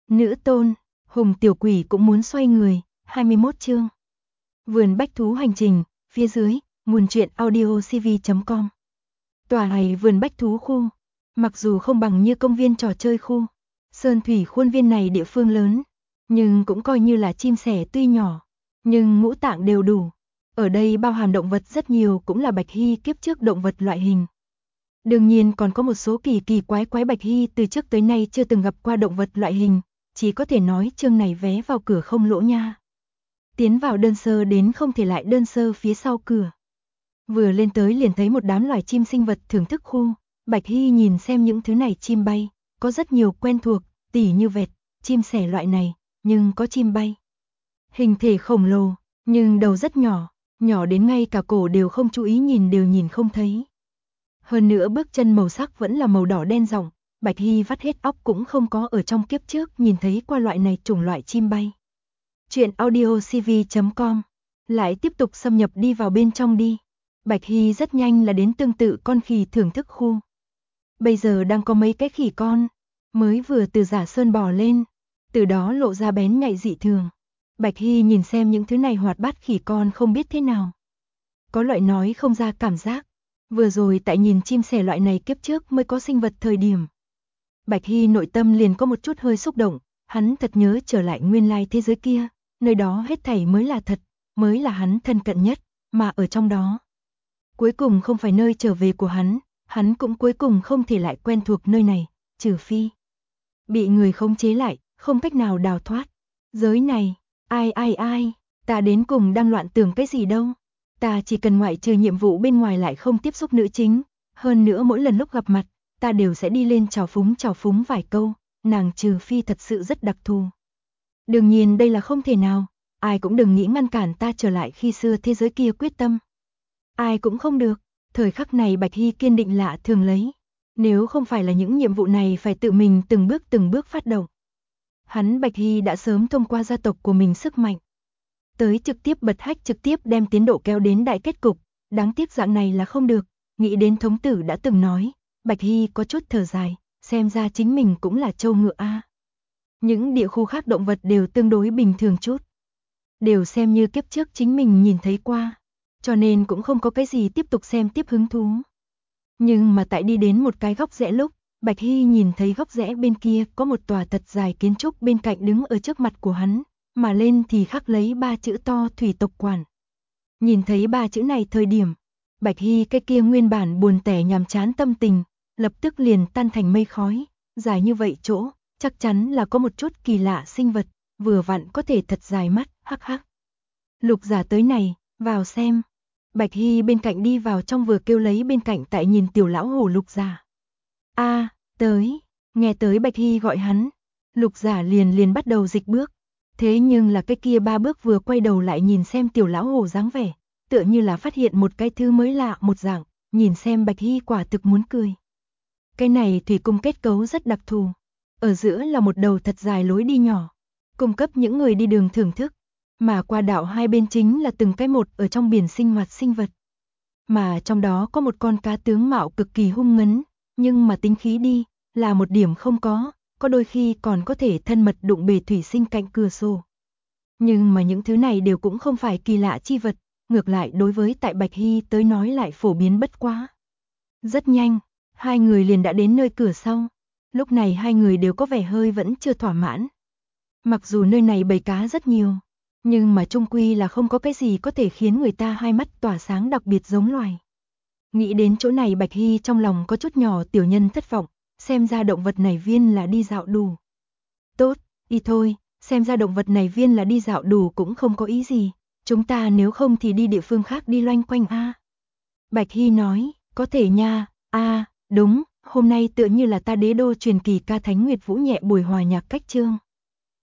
Nữ tôn, Hùng tiểu quỷ cũng muốn xoay người, 21 chương. Vườn bách thú hành trình, phía dưới, nguồn truyện audiocv.com. Tòa này vườn bách thú khu, mặc dù không bằng như công viên trò chơi khu, sơn thủy khuôn viên này địa phương lớn, nhưng cũng coi như là chim sẻ tuy nhỏ, nhưng ngũ tạng đều đủ. Ở đây bao hàm động vật rất nhiều, cũng là Bạch Hy kiếp trước động vật loại hình. Đương nhiên còn có một số kỳ kỳ quái quái Bạch Hy từ trước tới nay chưa từng gặp qua động vật loại hình, chỉ có thể nói chương này vé vào cửa không lỗ nha. Tiến vào đơn sơ đến không thể lại đơn sơ phía sau cửa. Vừa lên tới liền thấy một đám loài chim sinh vật thưởng thức khu, Bạch Hy nhìn xem những thứ này chim bay, có rất nhiều quen thuộc, tỉ như vẹt, chim sẻ loại này, nhưng có chim bay. Hình thể khổng lồ, nhưng đầu rất nhỏ, nhỏ đến ngay cả cổ đều không chú ý nhìn đều nhìn không thấy. Hơn nữa bước chân màu sắc vẫn là màu đỏ đen ròng, Bạch Hy vắt hết óc cũng không có ở trong kiếp trước nhìn thấy qua loại này chủng loại chim bay. Chuyện audiocv.com lại tiếp tục xâm nhập đi vào bên trong đi. Bạch Hy rất nhanh là đến tương tự con khỉ thưởng thức khu. Bây giờ đang có mấy cái khỉ con, mới vừa từ giả sơn bò lên, từ đó lộ ra bén nhạy dị thường. Bạch Hy nhìn xem những thứ này hoạt bát khỉ con không biết thế nào. Có loại nói không ra cảm giác. Vừa rồi tại nhìn chim sẻ loại này kiếp trước mới có sinh vật thời điểm. Bạch Hy nội tâm liền có một chút hơi xúc động, hắn thật nhớ trở lại nguyên lai thế giới kia, nơi đó hết thảy mới là thật, mới là hắn thân cận nhất, mà ở trong đó. Cuối cùng không phải nơi trở về của hắn cũng cuối cùng không thể lại quen thuộc nơi này, trừ phi bị người khống chế lại, không cách nào đào thoát. Giới này, ai, ta đến cùng đang loạn tưởng cái gì đâu. Ta chỉ cần ngoại trừ nhiệm vụ bên ngoài lại không tiếp xúc nữ chính, hơn nữa mỗi lần lúc gặp mặt, ta đều sẽ đi lên chào phúng vài câu, nàng trừ phi thật sự rất đặc thù. Đương nhiên đây là không thể nào, ai cũng đừng nghĩ ngăn cản ta trở lại khi xưa thế giới kia quyết tâm. Ai cũng không được, thời khắc này Bạch Hy kiên định lạ thường lấy. Nếu không phải là những nhiệm vụ này phải tự mình từng bước phát động. Hắn Bạch Hy đã sớm thông qua gia tộc của mình sức mạnh. Tới trực tiếp bật hách trực tiếp đem tiến độ kéo đến đại kết cục, đáng tiếc dạng này là không được, nghĩ đến thống tử đã từng nói, Bạch Hy có chút thở dài, xem ra chính mình cũng là trâu ngựa a. Những địa khu khác động vật đều tương đối bình thường chút, đều xem như kiếp trước chính mình nhìn thấy qua, cho nên cũng không có cái gì tiếp tục xem tiếp hứng thú. Nhưng mà tại đi đến một cái góc rẽ lúc, Bạch Hy nhìn thấy góc rẽ bên kia có một tòa thật dài kiến trúc bên cạnh đứng ở trước mặt của hắn. Mà lên thì khắc lấy 3 chữ to thủy tộc quản. Nhìn thấy 3 chữ này thời điểm, Bạch Hy cái kia nguyên bản buồn tẻ nhàm chán tâm tình, lập tức liền tan thành mây khói, dài như vậy chỗ, chắc chắn là có một chút kỳ lạ sinh vật, vừa vặn có thể thật dài mắt, hắc hắc. Lục giả tới này, vào xem. Bạch Hy bên cạnh đi vào trong vừa kêu lấy bên cạnh tại nhìn tiểu lão hổ lục giả. A, tới, nghe tới Bạch Hy gọi hắn, lục giả liền bắt đầu dịch bước. Thế nhưng là cái kia 3 bước vừa quay đầu lại nhìn xem tiểu lão hổ dáng vẻ, tựa như là phát hiện một cái thứ mới lạ một dạng, nhìn xem Bạch Hy quả thực muốn cười. Cái này thủy cung kết cấu rất đặc thù, ở giữa là một đầu thật dài lối đi nhỏ, cung cấp những người đi đường thưởng thức, mà qua đảo hai bên chính là từng cái một ở trong biển sinh hoạt sinh vật. Mà trong đó có một con cá tướng mạo cực kỳ hung ngấn, nhưng mà tính khí đi, là một điểm không có đôi khi còn có thể thân mật đụng bề thủy sinh cạnh cửa sổ. Nhưng mà những thứ này đều cũng không phải kỳ lạ chi vật, ngược lại đối với tại Bạch Hy tới nói lại phổ biến bất quá. Rất nhanh, hai người liền đã đến nơi cửa sau, lúc này hai người đều có vẻ hơi vẫn chưa thỏa mãn. Mặc dù nơi này bầy cá rất nhiều, nhưng mà chung quy là không có cái gì có thể khiến người ta hai mắt tỏa sáng đặc biệt giống loài. Nghĩ đến chỗ này Bạch Hy trong lòng có chút nhỏ tiểu nhân thất vọng. Xem ra động vật này viên là đi dạo đủ. Tốt, đi thôi, xem ra động vật này viên là đi dạo đủ cũng không có ý gì. Chúng ta nếu không thì đi địa phương khác đi loanh quanh a. Bạch Hy nói, có thể nha, đúng, hôm nay tựa như là ta đế đô truyền kỳ ca Thánh Nguyệt Vũ nhẹ buổi hòa nhạc cách chương.